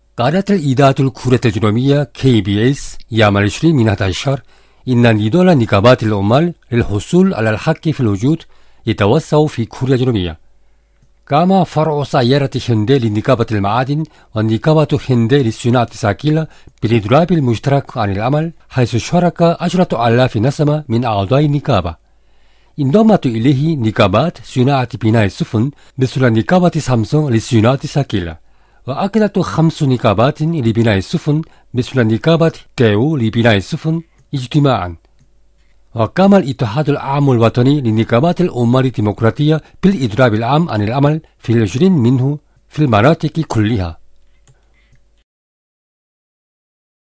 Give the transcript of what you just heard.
قالت الإذاعة الكورية الجنوبية KBS يوم 20 من 11 إن نداء نقابات العمال للحصول على الحق في الوجود يتوسع في كوريا الجنوبية. قام فرع سيارة هيونداي لنقابة المعادن ونقابة هيونداي للصناعة الثقيلة بالإضراب المشترك عن العمل، حيث شارك 10,000 نسمة من أعضاء النقابة. انضمت إليه نقابات صناعة بناء السفن مثل نقابة سامسونج للصناعة الثقيلة، وأكدت 5 نقابات لبناء السفن مثل نقابة داewoo لبناء السفن اجتماعا. وقام الاتحاد العام الوطني لنقابات العمال الديمقراطية بالإضراب العام عن العمل في 20 منه في المناطق كلها.